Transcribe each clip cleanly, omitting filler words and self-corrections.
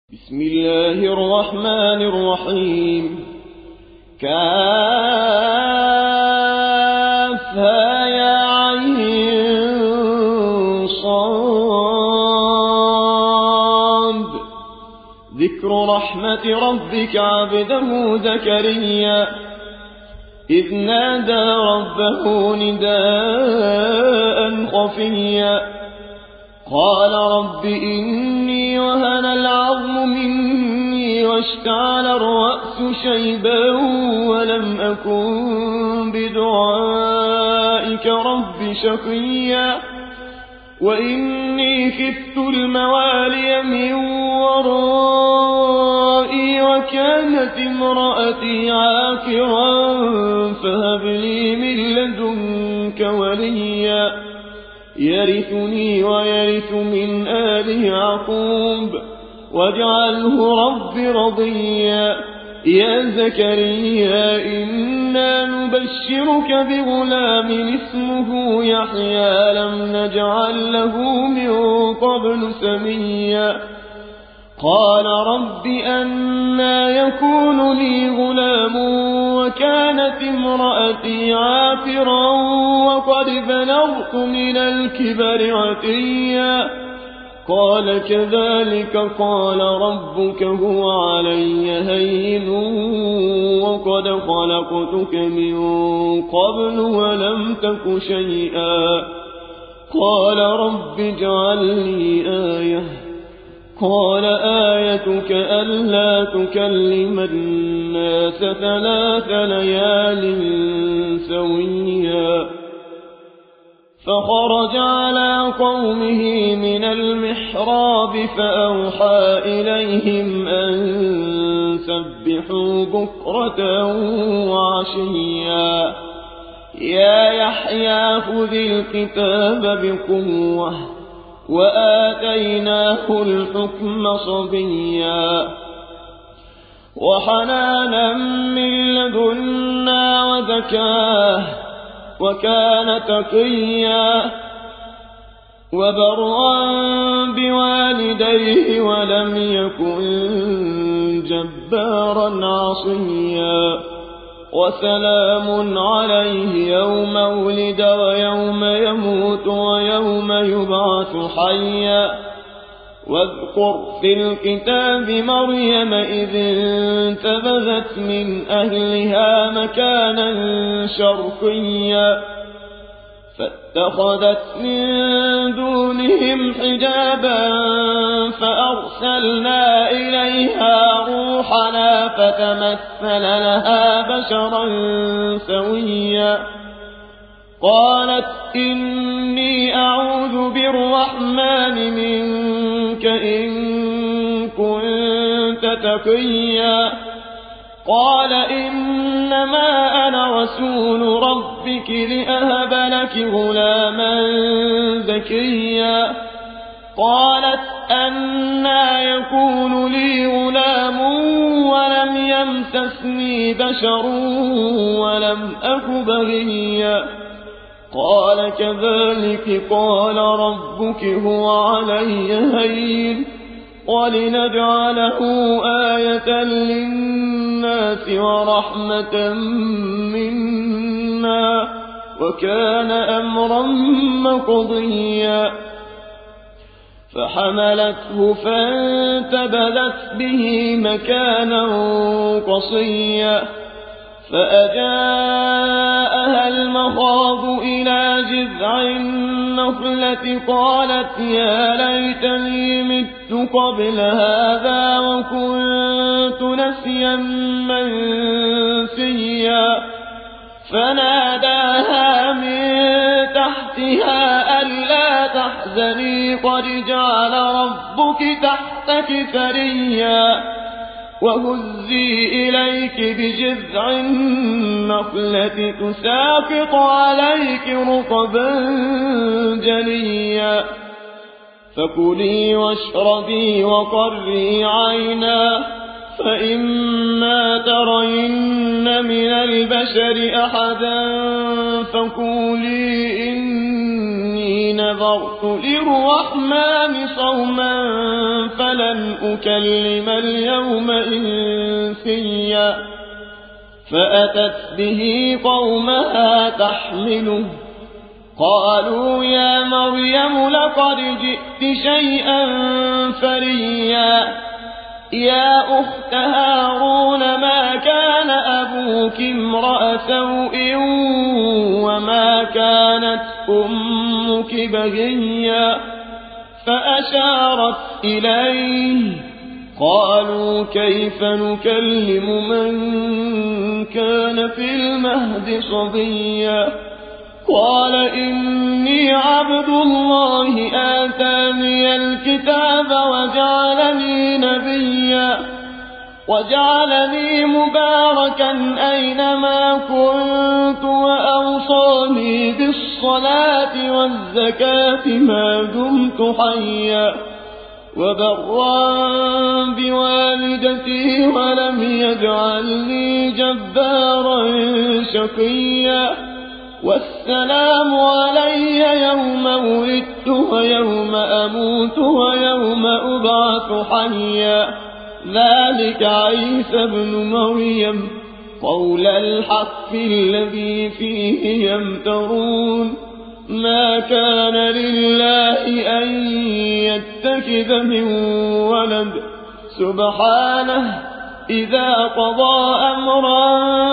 بسم الله الرحمن الرحيم. كافها يا عين صاد. ذكر رحمة ربك عبده زكريا إذ نادى ربه نداء خفيا قال رب إني وهن العظم مني واشتعل الرأس شيبا ولم أكن بدعائك رب شقيا وإني خفت الموالي من ورائي وكانت امرأتي عاقرا فهب لي من لدنك وليا يرثني ويرث من آل يعقوب واجعله رب رضيا. يا زكريا إنا نبشرك بغلام اسمه يحيى لم نجعل له من قبل سميا قال رب أنى يكون لي غلام وكانت امرأتي عاقرا وقد بلغت من الكبر عتيا قال كذلك قال ربك هو علي هين وقد خلقتك من قبل ولم تك شيئا قال رب اجعل لي آية قال آيتك ألا تكلم الناس 3 ليال سويا فخرج على قومه من المحراب فأوحى إليهم أن سبحوا بكرة وعشيا يا يحيى خذ الكتاب بقوة وآتيناه الحكم صبيا وحنانا من لدنا وزكاه وكان تقيا وبرا بوالديه ولم يكن جبارا عصيا وسلام عليه يوم ولد ويوم يموت ويوم يبعث حيا واذكر في الكتاب مريم إذ انتبذت من أهلها مكانا شرقيا فاتخذت من دونهم حجابا فأرسلنا إليها روحنا فتمثل لها بشرا سويا قالت إني أعوذ بالرحمن منك إن كنت تقيا قال إنما أنا رسول ربك لأهب لك غلاما زكيا قالت أنى يكون لي غلام ولم يمسسني بشر ولم أك بغيا قال كذلك قال ربك هو علي هين ولنجعله آية للناس ورحمة منا وكان أمرا مقضيا فحملته فانتبذت به مكانا قصيا فأجاءها المخاض إلى جذع النخلة قالت يا ليتني مت قبل هذا وكنت نسيا منسيا فناداها من تحتها ألا تحزني قد جعل ربك تحتك ثريا وهزي إليك بجذع النخلة تساقط عليك رطبا جنيا فكلي واشربي وقري عينا فإما ترين من البشر أحدا فقولي إني نذرت للرحمن صوما فلن أكلم اليوم إنسيا فأتت به قومها تحمله قالوا يا مريم لقد جئت شيئا فريا يا أخت هارون ما كان أبوك امرأ سوء وما كانت أمك بغيا فأشارت إليه قالوا كيف نكلم من كان في المهد صبيا قال إني عبد الله آتاني الكتاب وجعلني نبيا وجعلني مباركا أينما كنت وأوصاني بالصلاة والزكاة ما دمت حيا وبرا بوالدتي ولم يجعلني جبارا شقيا والسلام علي يوم ولدت ويوم أموت ويوم أبعث حيا ذلك عيسى ابن مريم قول الحق الذي فيه يمترون ما كان لله أن يتخذ من ولد سبحانه إذا قضى أمرا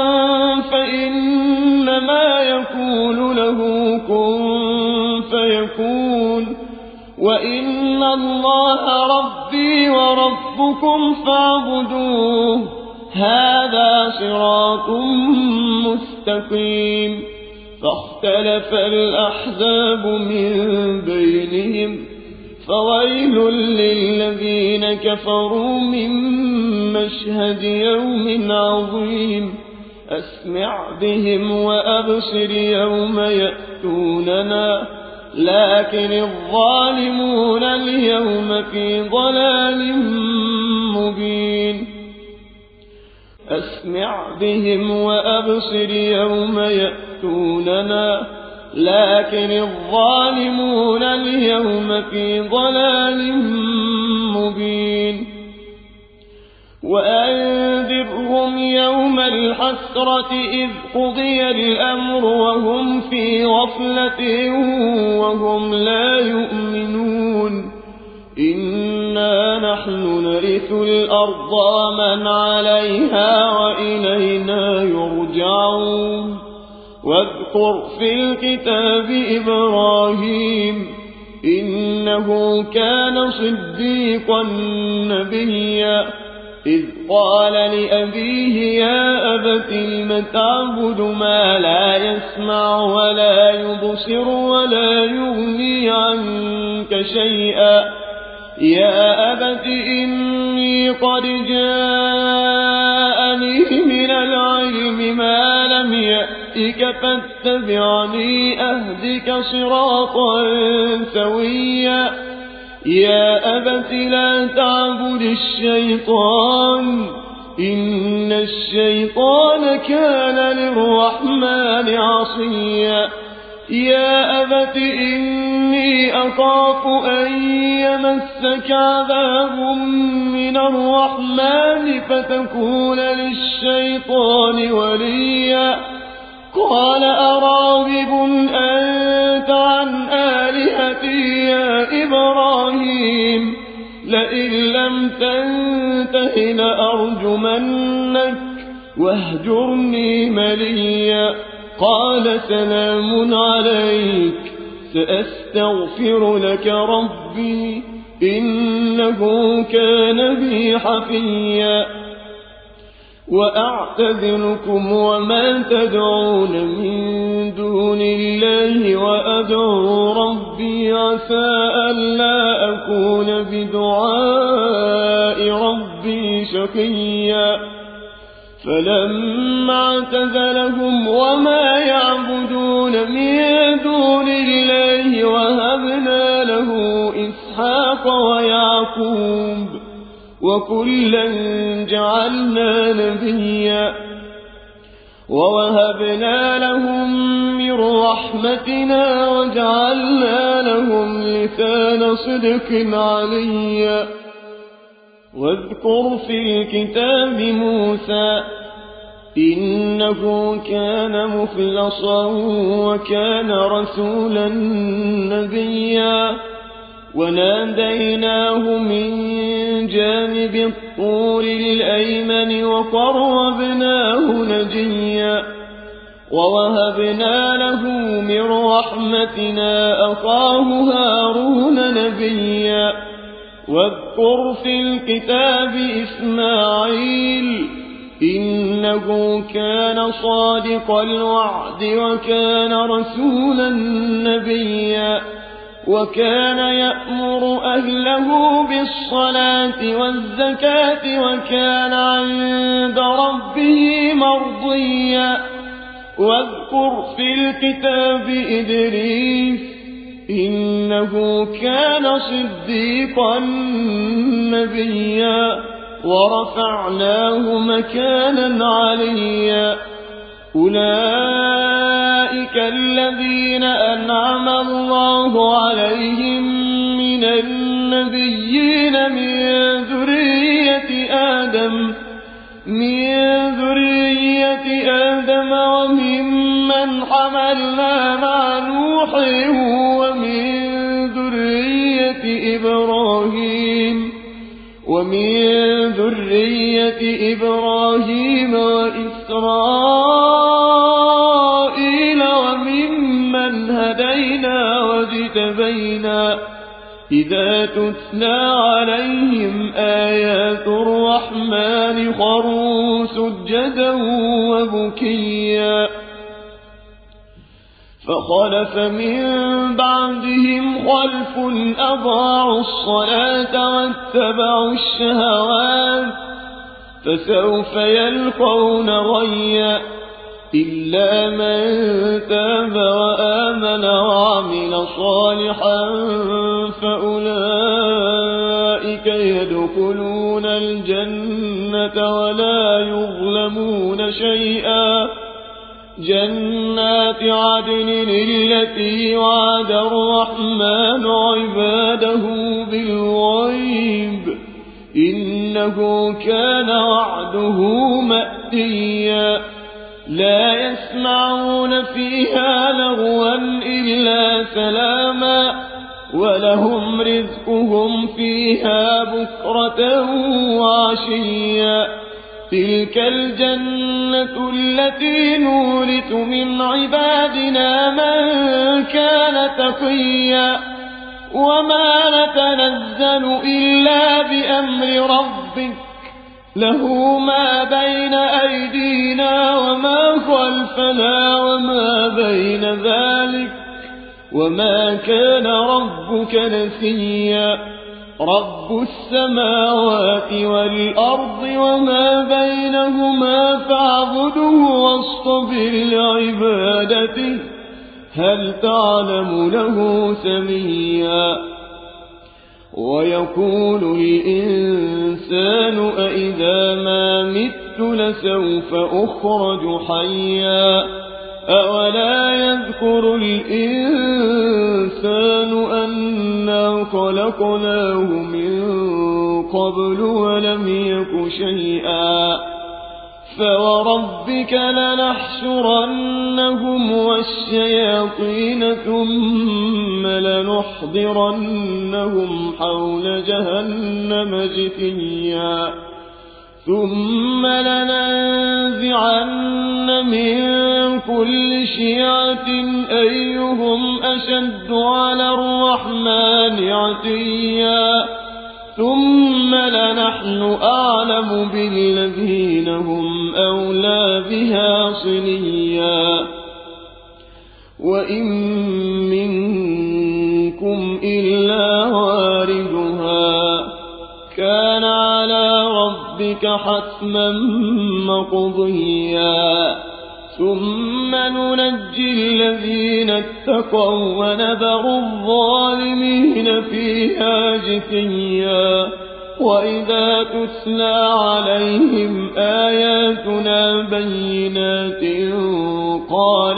فإنما يقول له كن فيكون وإن الله ربي وربكم فاعبدوه هذا صراط مستقيم فاختلف الأحزاب من بينهم فويل للذين كفروا من مشهد يوم عظيم أسمع بهم وأبصر يوم يأتوننا لكن الظالمون اليوم في ضلال مبين أسمع بهم وأبصر يوم يأتوننا لكن الظالمون اليوم في ضلال مبين وأنذرهم يوم الحسرة إذ قضي الأمر وهم في غفلة وهم لا يؤمنون إنا نحن نرث الأرض ومن عليها وإلينا يرجعون واذكر في الكتاب إبراهيم إنه كان صديقا نبيا إذ قال لأبيه يا أبت لم تعبد ما لا يسمع ولا يبصر ولا يغني عنك شيئا يا أبت إني قد جاءني من العلم ما لم يأتك فاتبعني أهدك صراطا سويا يا أبت لا تعبد الشيطان إن الشيطان كان للرحمن عصيا يا أبت إني أخاف أن يمسك عذاب من الرحمن فتكون للشيطان وليا قال أراغب أنت عن آلهتي يا إبراهيم لئن لم تنته لأرجمنك واهجرني مليا قال سلام عليك سأستغفر لك ربي إنه كان بي حفيا وأعتذركم وما تدعون من دون الله وأدعو ربي عسى ألا أكون بدعاء ربي شقيا فلما اعتزلهم وما يعبدون من دون الله وهبنا له إسحاق ويعقوب وكلا جعلنا نبيا ووهبنا لهم من رحمتنا وجعلنا لهم لسان صدق عليا. واذكر في الكتاب موسى إنه كان مخلصا وكان رسولا نبيا. وناديناه من جانب الطور الأيمن وقربناه نجيا. ووهبنا له من رحمتنا أخاه هارون نبيا. واذكر في الكتاب إسماعيل إنه كان صادق الوعد وكان رسولا نبيا. وكان يأمر أهله بالصلاة والزكاة وكان عند ربه مرضيا. واذكر في الكتاب إدريس إنه كان صديقا نبيا. ورفعناه مكانا عليا. أولئك الذين أنعم الله عليهم من النبيين من ذرية آدم وممن حملنا مع نوح ومن ذرية إبراهيم وإسرائيل وممن هدينا واجتبينا. إذا تتلى عليهم آيات الرحمن خروا سجدا وبكيا. فخلف من بعدهم خلف أضاعوا الصلاة واتبعوا الشهوات فسوف يلقون غيا. إلا من تاب وآمن وعمل صالحا فأولئك يدخلون الجنة ولا يظلمون شيئا. جنات عدن التي وعد الرحمن عباده بالغيب إنه كان وعده مأتيا. لا يسمعون فيها لغوا إلا سلاما ولهم رزقهم فيها بكرة وعشيا. تلك الجنة التي نورث من عبادنا من كان تقيا. وما نتنزل إلا بأمر ربك له ما بين أيدينا وما خلفنا وما بين ذلك وما كان ربك نسيا. رب السماوات والأرض وما بينهما فاعبده واصطبر لعبادته هل تعلم له سميا. ويقول الإنسان أإذا ما مت لسوف أخرج حيا. أولا يذكر الإنسان أنا خلقناه من قبل ولم يك شيئا. فوربك لنحشرنهم والشياطين ثم لنحضرنهم حول جهنم جثيا. ثم لننزعن من كل شيعة أيهم أشد على الرحمن عتيا. ثم لنحن أعلم بالذين هم أولى بها صليا. وإن منكم إلا واردها كان على ربك حتما مقضيا. ثم ننجي الذين اتقوا ونذر الظالمين فيها جثيا. وإذا تتلى عليهم آياتنا بينات قال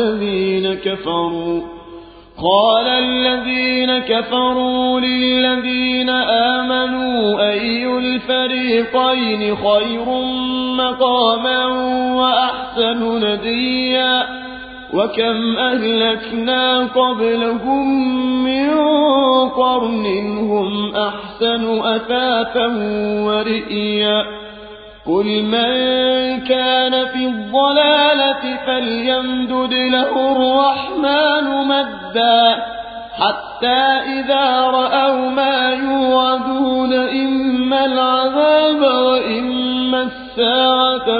الذين كفروا للذين آمنوا أي الفريقين خير مقاما وأحسن نديا وكم أهلكنا قبلهم من قرن هم أحسن أثاثا ورئيا قل من كان في الضلالة فليمدد له الرحمن مدا حتى إذا رأوا ما يوعدون إما العذاب وإما الساعة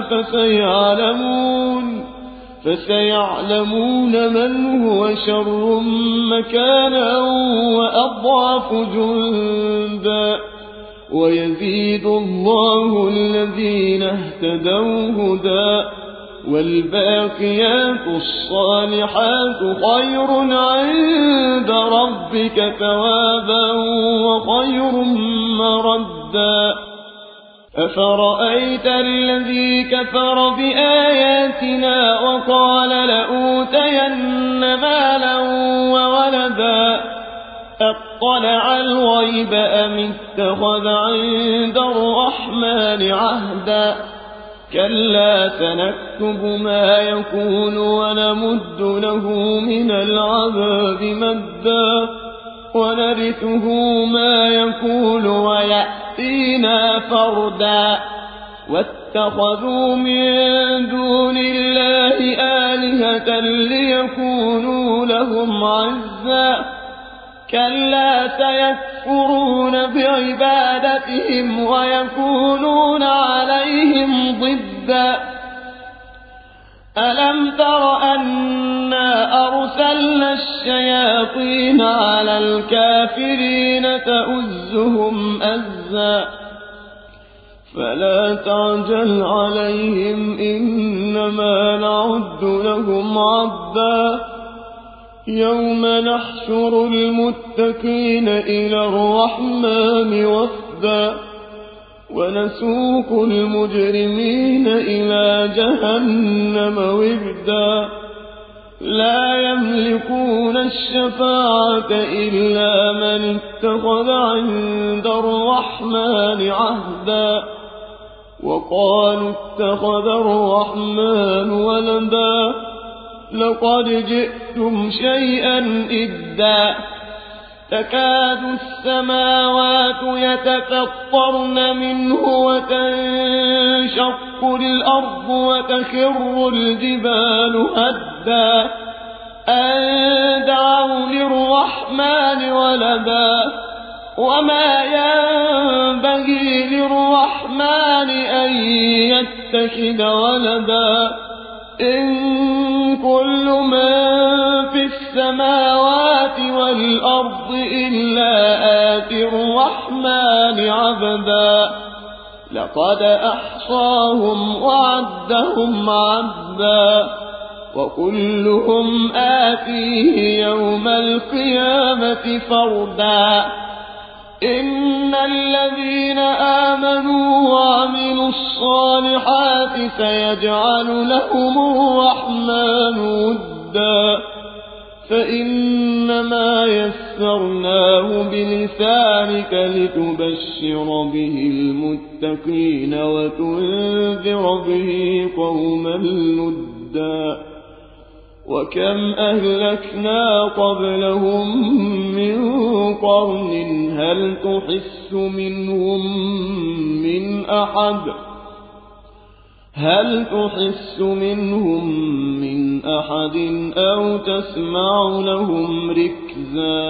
فسيعلمون من هو شر مكانا وأضعف جندا ويزيد الله الذين اهتدوا هدى والباقيات الصالحات خير عند ربك ثوابا وخير مردا أفرأيت الذي كفر بآياتنا وقال لأوتين مالا وولدا أطلع الغيب أم اتخذ عند الرحمن عهدا كلا سنكتب ما يقول ونمد له من العذاب مدا ونرثه ما يقول ويأتينا فردا واتخذوا من دون الله آلهة ليكونوا لهم عزا كلا سيكفرون بعبادتهم ويكونون عليهم ضدا ألم تر أنا أرسلنا الشياطين على الكافرين تؤزهم أزا فلا تعجل عليهم إنما نعد لهم عدا يوم نحشر المتقين إلى الرحمن وفدا ونسوق المجرمين إلى جهنم وردا لا يملكون الشفاعة إلا من اتخذ عند الرحمن عهدا وقالوا اتخذ الرحمن ولدا لقد جئتم شيئا إدا تكاد السماوات يتفطرن منه وتنشق الأرض وتخر الجبال هدا أن دعوا للرحمن ولدا وما ينبغي للرحمن أن يتخذ ولدا إن كل من في السماوات والأرض إلا آتي الرحمن عبدا لقد أحصاهم وعدهم عدا وكلهم آتيه يوم القيامة فردا إن الذين آمنوا وعملوا الصالحات سيجعل لهم الرحمن ودا فإنما يسرناه بلسانك لتبشر به المتقين وتنذر به قوما لدا وكم أهلكنا قبلهم من قرن هل تحس منهم من أحد أو تسمع لهم ركزا